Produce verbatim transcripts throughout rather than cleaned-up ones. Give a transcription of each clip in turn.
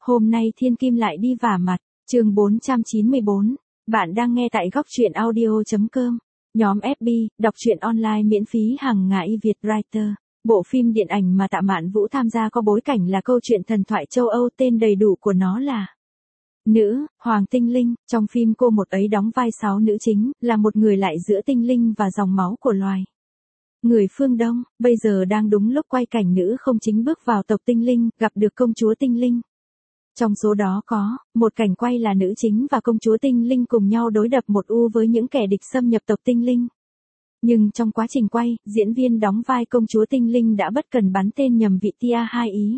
Hôm nay Thiên Kim lại đi vả mặt, chương bốn trăm chín mươi bốn. Bạn đang nghe tại góc truyện audio chấm com. Nhóm ép bê, đọc truyện online miễn phí hàng ngày Việt Writer. Bộ phim điện ảnh mà Tạ Mạn Vũ tham gia có bối cảnh là câu chuyện thần thoại châu Âu, tên đầy đủ của nó là Nữ, Hoàng Tinh Linh. Trong phim cô một ấy đóng vai sáu nữ chính, là một người lại giữa tinh linh và dòng máu của loài người phương Đông. Bây giờ đang đúng lúc quay cảnh nữ không chính bước vào tộc tinh linh, gặp được công chúa tinh linh. Trong số đó có một cảnh quay là nữ chính và công chúa tinh linh cùng nhau đối đập một u với những kẻ địch xâm nhập tộc tinh linh. Nhưng trong quá trình quay, diễn viên đóng vai công chúa tinh linh đã bất cần bắn tên nhầm vị tia hai ý.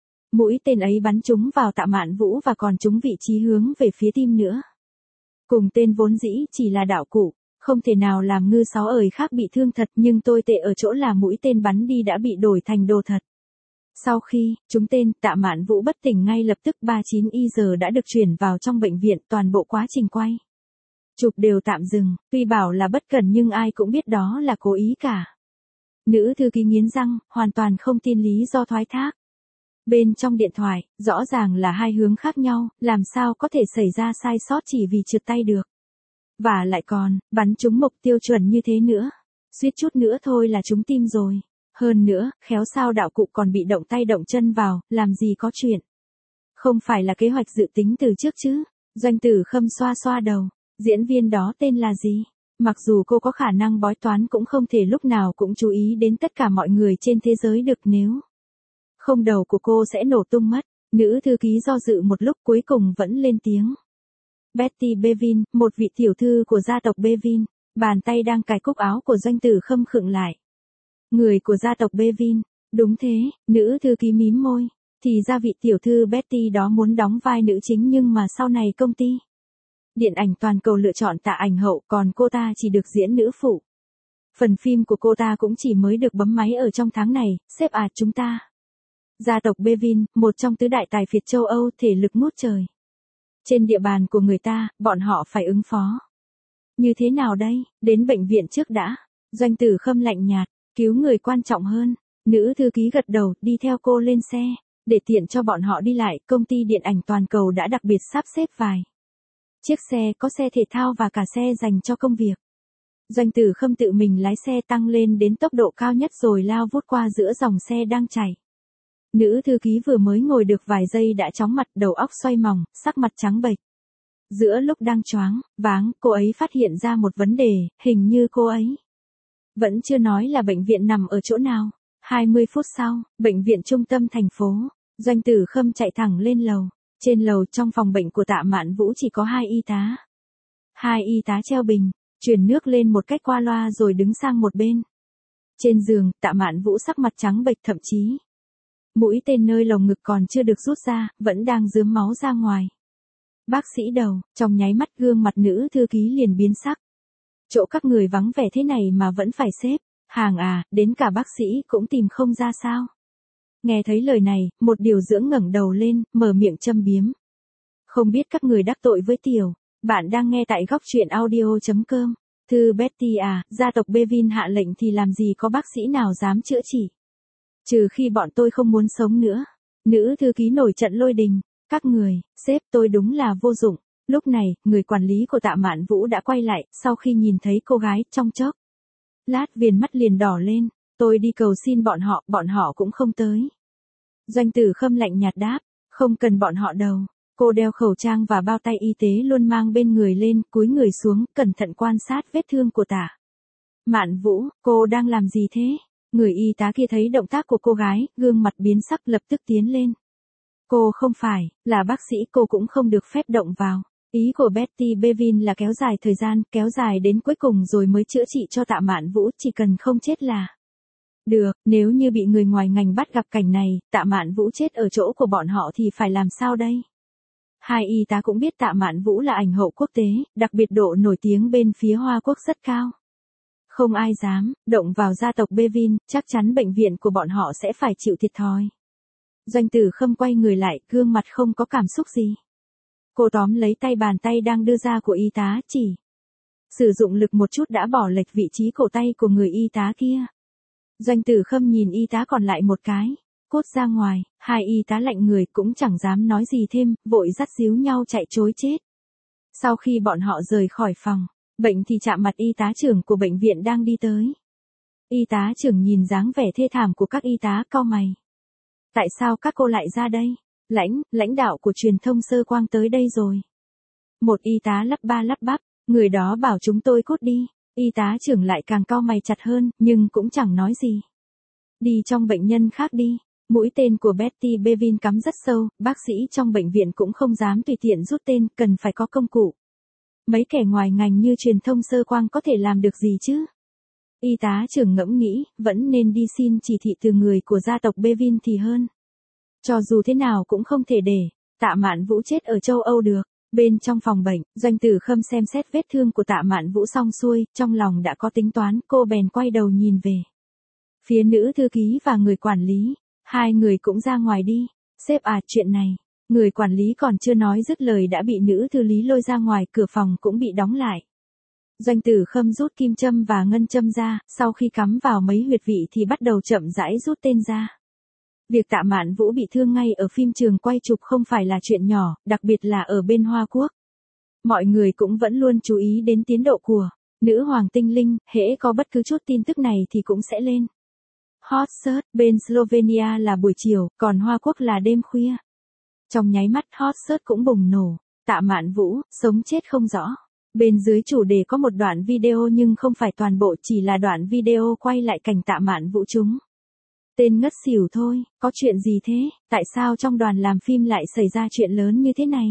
Mũi tên ấy bắn trúng vào Tạ Mạn Vũ và còn trúng vị trí hướng về phía tim nữa. Cùng tên vốn dĩ chỉ là đạo cụ, không thể nào làm ngư sáu ời khác bị thương thật, nhưng tồi tệ ở chỗ là mũi tên bắn đi đã bị đổi thành đồ thật. Sau khi trúng tên, Tạ Mạn Vũ bất tỉnh ngay lập tức, ba mươi chín giờ đã được chuyển vào trong bệnh viện, toàn bộ quá trình quay chụp đều tạm dừng, tuy bảo là bất cẩn nhưng ai cũng biết đó là cố ý cả. Nữ thư ký nghiến răng, hoàn toàn không tin lý do thoái thác. Bên trong điện thoại, rõ ràng là hai hướng khác nhau, làm sao có thể xảy ra sai sót chỉ vì trượt tay được. Và lại còn, bắn trúng mục tiêu chuẩn như thế nữa. Suýt chút nữa thôi là trúng tim rồi. Hơn nữa, khéo sao đạo cụ còn bị động tay động chân vào, làm gì có chuyện. Không phải là kế hoạch dự tính từ trước chứ. Doanh Tử Khâm xoa xoa đầu. Diễn viên đó tên là gì? Mặc dù cô có khả năng bói toán cũng không thể lúc nào cũng chú ý đến tất cả mọi người trên thế giới được, nếu không đầu của cô sẽ nổ tung mất. Nữ thư ký do dự một lúc cuối cùng vẫn lên tiếng. Betty Bevin, một vị tiểu thư của gia tộc Bevin. Bàn tay đang cài cúc áo của Doanh Tử Khâm khựng lại. Người của gia tộc Bevin. Đúng thế, nữ thư ký mím môi. Thì ra vị tiểu thư Betty đó muốn đóng vai nữ chính, nhưng mà sau này công ty điện ảnh toàn cầu lựa chọn Tạ ảnh hậu, còn cô ta chỉ được diễn nữ phụ. Phần phim của cô ta cũng chỉ mới được bấm máy ở trong tháng này, sếp à chúng ta. Gia tộc Bevin, một trong tứ đại tài phiệt châu Âu, thể lực ngút trời. Trên địa bàn của người ta, bọn họ phải ứng phó. Như thế nào đây, đến bệnh viện trước đã. Doanh Tử Khâm lạnh nhạt, cứu người quan trọng hơn. Nữ thư ký gật đầu, đi theo cô lên xe. Để tiện cho bọn họ đi lại, công ty điện ảnh toàn cầu đã đặc biệt sắp xếp vài chiếc xe, có xe thể thao và cả xe dành cho công việc. Doanh Tử Khâm tự mình lái xe tăng lên đến tốc độ cao nhất rồi lao vút qua giữa dòng xe đang chảy. Nữ thư ký vừa mới ngồi được vài giây đã chóng mặt, đầu óc xoay mòng, sắc mặt trắng bệch. Giữa lúc đang choáng váng, cô ấy phát hiện ra một vấn đề, hình như cô ấy vẫn chưa nói là bệnh viện nằm ở chỗ nào. hai mươi phút sau, bệnh viện trung tâm thành phố. Doanh Tử Khâm chạy thẳng lên lầu. Trên lầu trong phòng bệnh của Tạ Mạn Vũ chỉ có hai y tá. Hai y tá treo bình, truyền nước lên một cách qua loa rồi đứng sang một bên. Trên giường, Tạ Mạn Vũ sắc mặt trắng bệch, thậm chí mũi tên nơi lồng ngực còn chưa được rút ra, vẫn đang rướm máu ra ngoài. Bác sĩ đầu, trong nháy mắt gương mặt nữ thư ký liền biến sắc. Chỗ các người vắng vẻ thế này mà vẫn phải xếp hàng à, đến cả bác sĩ cũng tìm không ra sao? Nghe thấy lời này, một điều dưỡng ngẩng đầu lên, mở miệng châm biếm. Không biết các người đắc tội với tiểu. Bạn đang nghe tại góc truyện audio chấm com. Thư Betty à, gia tộc Bevin hạ lệnh thì làm gì có bác sĩ nào dám chữa trị. Trừ khi bọn tôi không muốn sống nữa. Nữ thư ký nổi trận lôi đình. Các người, sếp tôi đúng là vô dụng. Lúc này, người quản lý của Tạ Mạn Vũ đã quay lại, sau khi nhìn thấy cô gái, trong chốc lát viền mắt liền đỏ lên. Tôi đi cầu xin bọn họ, bọn họ cũng không tới. Doanh Tử Khâm lạnh nhạt đáp, không cần bọn họ đâu. Cô đeo khẩu trang và bao tay y tế luôn mang bên người lên, cúi người xuống, cẩn thận quan sát vết thương của Tạ Mạn Vũ. Cô đang làm gì thế? Người y tá kia thấy động tác của cô gái, gương mặt biến sắc, lập tức tiến lên. Cô không phải là bác sĩ, cô cũng không được phép động vào. Ý của Betty Bevin là kéo dài thời gian, kéo dài đến cuối cùng rồi mới chữa trị cho Tạ Mạn Vũ, chỉ cần không chết là được. Nếu như bị người ngoài ngành bắt gặp cảnh này, Tạ Mạn Vũ chết ở chỗ của bọn họ thì phải làm sao đây? Hai y tá cũng biết Tạ Mạn Vũ là ảnh hậu quốc tế, đặc biệt độ nổi tiếng bên phía Hoa Quốc rất cao. Không ai dám động vào gia tộc Bevin, chắc chắn bệnh viện của bọn họ sẽ phải chịu thiệt thòi. Doanh Tử Khâm quay người lại, gương mặt không có cảm xúc gì. Cô tóm lấy tay bàn tay đang đưa ra của y tá, chỉ sử dụng lực một chút đã bỏ lệch vị trí cổ tay của người y tá kia. Doanh Tử Khâm nhìn y tá còn lại một cái. cốt ra ngoài, hai y tá lạnh người cũng chẳng dám nói gì thêm, vội dắt díu nhau chạy trối chết. Sau khi bọn họ rời khỏi phòng bệnh thì chạm mặt y tá trưởng của bệnh viện đang đi tới. Y tá trưởng nhìn dáng vẻ thê thảm của các y tá cau mày. Tại sao các cô lại ra đây? Lãnh, lãnh đạo của truyền thông Sơ Quang tới đây rồi. Một y tá lắp ba lắp bắp, người đó bảo chúng tôi cút đi. Y tá trưởng lại càng cau mày chặt hơn, nhưng cũng chẳng nói gì. Đi trong bệnh nhân khác đi. Mũi tên của Betty Bevin cắm rất sâu, bác sĩ trong bệnh viện cũng không dám tùy tiện rút tên, cần phải có công cụ. Mấy kẻ ngoài ngành như truyền thông Sơ Quang có thể làm được gì chứ? Y tá trưởng ngẫm nghĩ, vẫn nên đi xin chỉ thị từ người của gia tộc Bevin thì hơn. Cho dù thế nào cũng không thể để Tạ Mạn Vũ chết ở châu Âu được. Bên trong phòng bệnh, Doanh Tử Khâm xem xét vết thương của Tạ Mạn Vũ xong xuôi, trong lòng đã có tính toán, cô bèn quay đầu nhìn về phía nữ thư ký và người quản lý. Hai người cũng ra ngoài đi. Sếp à, chuyện này. Người quản lý còn chưa nói dứt lời đã bị nữ thư lý lôi ra ngoài, cửa phòng cũng bị đóng lại. Doanh Tử Khâm rút kim châm và ngân châm ra, sau khi cắm vào mấy huyệt vị thì bắt đầu chậm rãi rút tên ra. Việc Tạ Mạn Vũ bị thương ngay ở phim trường quay chụp không phải là chuyện nhỏ, đặc biệt là ở bên Hoa Quốc. Mọi người cũng vẫn luôn chú ý đến tiến độ của nữ hoàng tinh linh, hễ có bất cứ chút tin tức này thì cũng sẽ lên hot search. Bên Slovenia là buổi chiều, còn Hoa Quốc là đêm khuya. Trong nháy mắt hot search cũng bùng nổ. Tạ Mạn Vũ, sống chết không rõ. Bên dưới chủ đề có một đoạn video nhưng không phải toàn bộ, chỉ là đoạn video quay lại cảnh Tạ Mạn Vũ chúng tên ngất xỉu thôi. Có chuyện gì thế? Tại sao trong đoàn làm phim lại xảy ra chuyện lớn như thế này?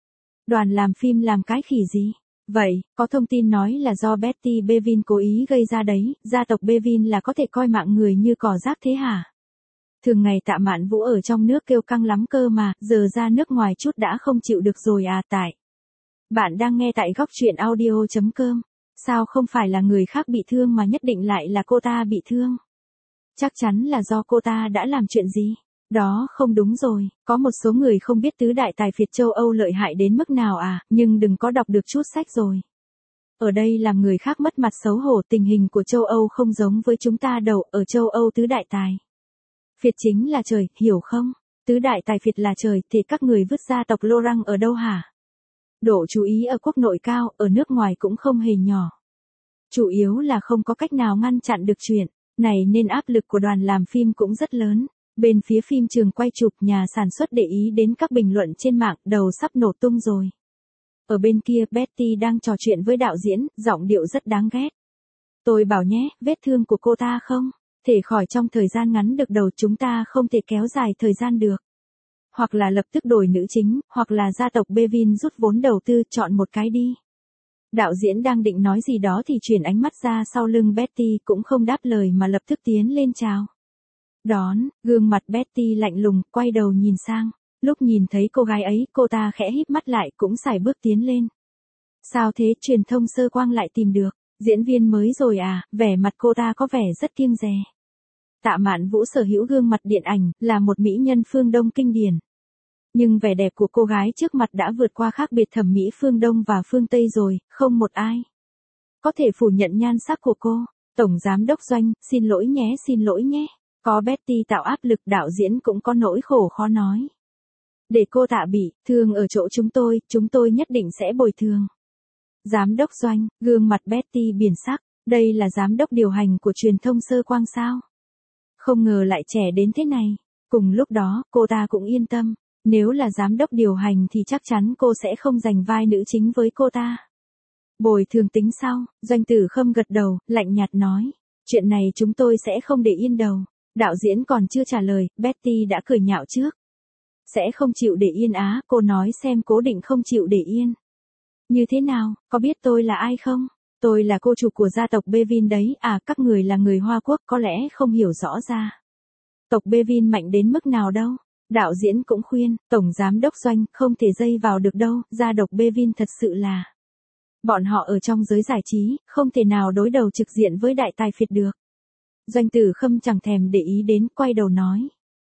Đoàn làm phim làm cái khỉ gì? Vậy, có thông tin nói là do Betty Bevin cố ý gây ra đấy, gia tộc Bevin là có thể coi mạng người như cỏ rác thế hả? Thường ngày Tạ Mạn Vũ ở trong nước kêu căng lắm cơ mà, giờ ra nước ngoài chút đã không chịu được rồi à. Tại bạn đang nghe tại góc truyện audio chấm com. Sao không phải là người khác bị thương mà nhất định lại là cô ta bị thương? Chắc chắn là do cô ta đã làm chuyện gì? Đó không đúng rồi, có một số người không biết tứ đại tài phiệt châu Âu lợi hại đến mức nào à, nhưng đừng có đọc được chút sách rồi. Ở đây làm người khác mất mặt xấu hổ, tình hình của châu Âu không giống với chúng ta đâu, ở châu Âu tứ đại tài phiệt chính là trời, hiểu không? Tứ đại tài phiệt là trời, thì các người vứt gia tộc Laurent ở đâu hả? Độ chú ý ở quốc nội cao, ở nước ngoài cũng không hề nhỏ. Chủ yếu là không có cách nào ngăn chặn được chuyện này nên áp lực của đoàn làm phim cũng rất lớn. Bên phía phim trường quay chụp, nhà sản xuất để ý đến các bình luận trên mạng, đầu sắp nổ tung rồi. Ở bên kia, Betty đang trò chuyện với đạo diễn, giọng điệu rất đáng ghét. Tôi bảo nhé, vết thương của cô ta không thể khỏi trong thời gian ngắn được đâu, chúng ta không thể kéo dài thời gian được. Hoặc là lập tức đổi nữ chính, hoặc là gia tộc Bevin rút vốn đầu tư, chọn một cái đi. Đạo diễn đang định nói gì đó thì chuyển ánh mắt ra sau lưng Betty, cũng không đáp lời mà lập tức tiến lên chào đón. Gương mặt Betty lạnh lùng, quay đầu nhìn sang. Lúc nhìn thấy cô gái ấy, cô ta khẽ híp mắt lại, cũng sải bước tiến lên. Sao thế, truyền thông Sơ Quang lại tìm được diễn viên mới rồi à? Vẻ mặt cô ta có vẻ rất kiêng dè. Tạ Mạn Vũ sở hữu gương mặt điện ảnh, là một mỹ nhân phương Đông kinh điển. Nhưng vẻ đẹp của cô gái trước mặt đã vượt qua khác biệt thẩm mỹ phương Đông và phương Tây rồi, không một ai có thể phủ nhận nhan sắc của cô. Tổng giám đốc Doanh, xin lỗi nhé, xin lỗi nhé. Có Betty tạo áp lực, đạo diễn cũng có nỗi khổ khó nói. Để cô Tạ bị thương ở chỗ chúng tôi, chúng tôi nhất định sẽ bồi thường. Giám đốc Doanh, gương mặt Betty biển sắc, đây là giám đốc điều hành của truyền thông Sơ Quang sao? Không ngờ lại trẻ đến thế này. Cùng lúc đó, cô ta cũng yên tâm. Nếu là giám đốc điều hành thì chắc chắn cô sẽ không giành vai nữ chính với cô ta. Bồi thường tính sau, Doanh Tử Khâm gật đầu, lạnh nhạt nói. Chuyện này chúng tôi sẽ không để yên đâu. Đạo diễn còn chưa trả lời, Betty đã cười nhạo trước. Sẽ không chịu để yên á, cô nói xem, cố định không chịu để yên. Như thế nào, có biết tôi là ai không? Tôi là cô chủ của gia tộc Bevin đấy, à các người là người Hoa Quốc có lẽ không hiểu rõ ra. Tộc Bevin mạnh đến mức nào đâu. Đạo diễn cũng khuyên, Tổng Giám đốc Doanh không thể dây vào được đâu, gia tộc Bevin thật sự là. Bọn họ ở trong giới giải trí, không thể nào đối đầu trực diện với đại tài phiệt được. Doanh Tử Khâm chẳng thèm để ý đến, quay đầu nói.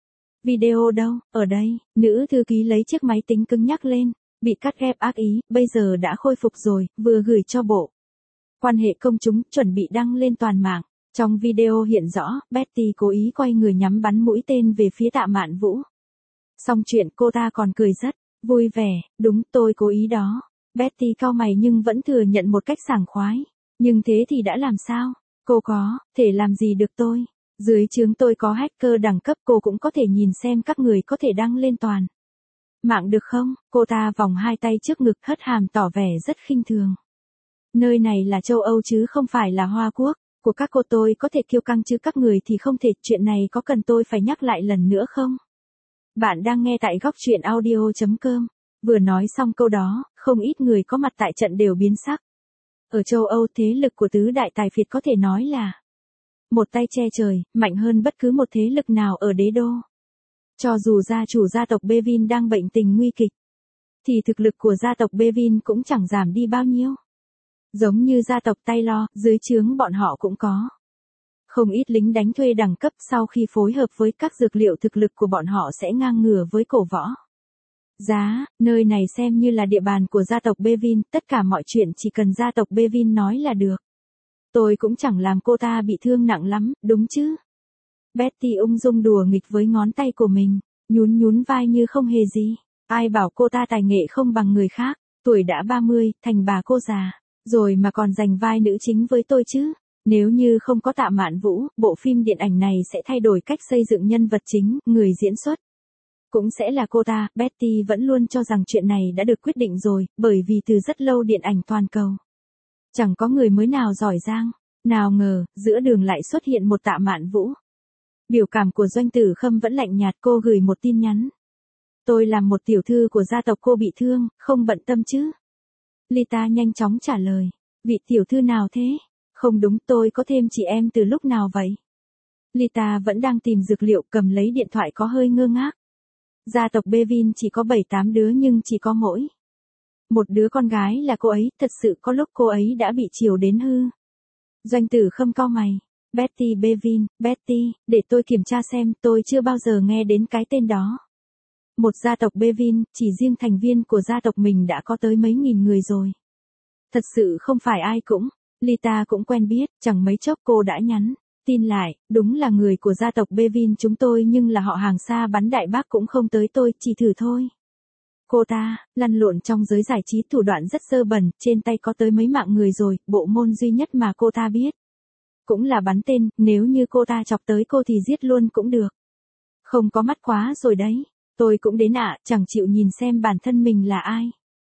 Video đâu, ở đây, nữ thư ký lấy chiếc máy tính cứng nhắc lên, bị cắt ghép ác ý, bây giờ đã khôi phục rồi, vừa gửi cho bộ quan hệ công chúng, chuẩn bị đăng lên toàn mạng. Trong video hiện rõ, Betty cố ý quay người nhắm bắn mũi tên về phía Tạ Mạn Vũ. Xong chuyện cô ta còn cười rất vui vẻ, đúng tôi cố ý đó. Betty cau mày nhưng vẫn thừa nhận một cách sảng khoái. Nhưng thế thì đã làm sao? Cô có thể làm gì được tôi? Dưới trướng tôi có hacker đẳng cấp, cô cũng có thể nhìn xem các người có thể đăng lên toàn mạng được không? Cô ta vòng hai tay trước ngực hất hàm tỏ vẻ rất khinh thường. Nơi này là châu Âu chứ không phải là Hoa Quốc. Của các cô tôi có thể kiêu căng chứ các người thì không thể. Chuyện này có cần tôi phải nhắc lại lần nữa không? Bạn đang nghe tại góc truyện audio chấm com. Vừa nói xong câu đó, không ít người có mặt tại trận đều biến sắc. Ở châu Âu thế lực của tứ đại tài phiệt có thể nói là một tay che trời, mạnh hơn bất cứ một thế lực nào ở đế đô. Cho dù gia chủ gia tộc Bevin đang bệnh tình nguy kịch, thì thực lực của gia tộc Bevin cũng chẳng giảm đi bao nhiêu. Giống như gia tộc Taylor, dưới trướng bọn họ cũng có không ít lính đánh thuê đẳng cấp, sau khi phối hợp với các dược liệu thực lực của bọn họ sẽ ngang ngửa với cổ võ. Giá, nơi này xem như là địa bàn của gia tộc Bevin, tất cả mọi chuyện chỉ cần gia tộc Bevin nói là được. Tôi cũng chẳng làm cô ta bị thương nặng lắm, đúng chứ? Betty ung dung đùa nghịch với ngón tay của mình, nhún nhún vai như không hề gì. Ai bảo cô ta tài nghệ không bằng người khác, tuổi đã ba mươi, thành bà cô già, rồi mà còn giành vai nữ chính với tôi chứ? Nếu như không có Tạ Mạn Vũ, bộ phim điện ảnh này sẽ thay đổi cách xây dựng nhân vật chính, người diễn xuất cũng sẽ là cô ta. Betty vẫn luôn cho rằng chuyện này đã được quyết định rồi, bởi vì từ rất lâu điện ảnh toàn cầu chẳng có người mới nào giỏi giang. Nào ngờ, giữa đường lại xuất hiện một Tạ Mạn Vũ. Biểu cảm của Doanh Tử Khâm vẫn lạnh nhạt, cô gửi một tin nhắn. Tôi làm một tiểu thư của gia tộc cô bị thương, không bận tâm chứ? Lita nhanh chóng trả lời. Vị tiểu thư nào thế? Không đúng, tôi có thêm chị em từ lúc nào vậy? Lita vẫn đang tìm dược liệu, cầm lấy điện thoại có hơi ngơ ngác. Gia tộc Bevin chỉ có bảy tám đứa nhưng chỉ có mỗi một đứa con gái là cô ấy, thật sự có lúc cô ấy đã bị chiều đến hư. Doanh Tử Khâm cau mày. Betty Bevin, Betty, để tôi kiểm tra xem, tôi chưa bao giờ nghe đến cái tên đó. Một gia tộc Bevin, chỉ riêng thành viên của gia tộc mình đã có tới mấy nghìn người rồi. Thật sự không phải ai cũng. Lita cũng quen biết, chẳng mấy chốc cô đã nhắn tin lại, đúng là người của gia tộc Bevin chúng tôi nhưng là họ hàng xa bắn đại bác cũng không tới tôi, chỉ thử thôi. Cô ta, lăn lộn trong giới giải trí thủ đoạn rất sơ bẩn, trên tay có tới mấy mạng người rồi, bộ môn duy nhất mà cô ta biết cũng là bắn tên, nếu như cô ta chọc tới cô thì giết luôn cũng được. Không có mắt quá rồi đấy. Tôi cũng đến ạ, à, chẳng chịu nhìn xem bản thân mình là ai.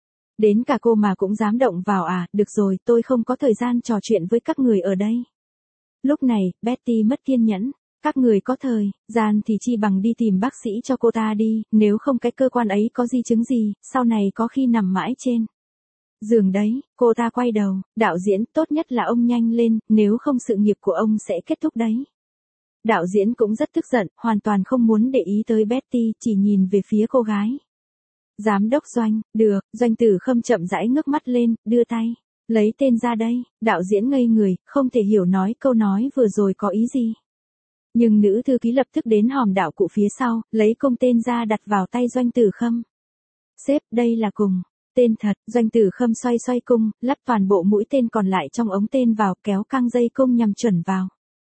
Đến cả cô mà cũng dám động vào à, được rồi, tôi không có thời gian trò chuyện với các người ở đây. Lúc này, Betty mất kiên nhẫn. Các người có thời gian thì chi bằng đi tìm bác sĩ cho cô ta đi, nếu không cái cơ quan ấy có di chứng gì, sau này có khi nằm mãi trên giường đấy. Cô ta quay đầu, đạo diễn, tốt nhất là ông nhanh lên, nếu không sự nghiệp của ông sẽ kết thúc đấy. Đạo diễn cũng rất tức giận, hoàn toàn không muốn để ý tới Betty, chỉ nhìn về phía cô gái. Giám đốc Doanh, được, Doanh Tử Khâm chậm rãi ngước mắt lên, đưa tay lấy tên ra đây. Đạo diễn ngây người, không thể hiểu nói câu nói vừa rồi có ý gì. Nhưng nữ thư ký lập tức đến hòm đạo cụ phía sau, lấy công tên ra đặt vào tay Doanh Tử Khâm. Sếp, đây là cùng tên thật. Doanh Tử Khâm xoay xoay cung, lắp toàn bộ mũi tên còn lại trong ống tên vào, kéo căng dây cung nhằm chuẩn vào.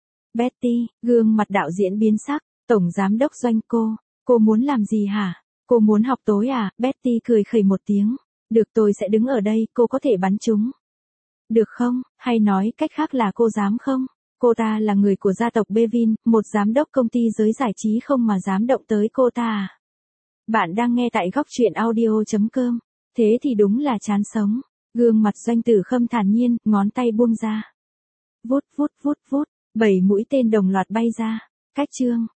Betty, gương mặt đạo diễn biến sắc. Tổng giám đốc Doanh, cô, cô muốn làm gì hả? Cô muốn học tối à? Betty cười khẩy một tiếng. Được, tôi sẽ đứng ở đây, cô có thể bắn chúng. Được không? Hay nói cách khác là cô dám không? Cô ta là người của gia tộc Bevin, một giám đốc công ty giới giải trí không mà dám động tới cô ta à? Bạn đang nghe tại góc truyện audio chấm com. Thế thì đúng là chán sống. Gương mặt Doanh Tử Khâm thản nhiên, ngón tay buông ra. Vút vút vút vút, bảy mũi tên đồng loạt bay ra. Cách chương.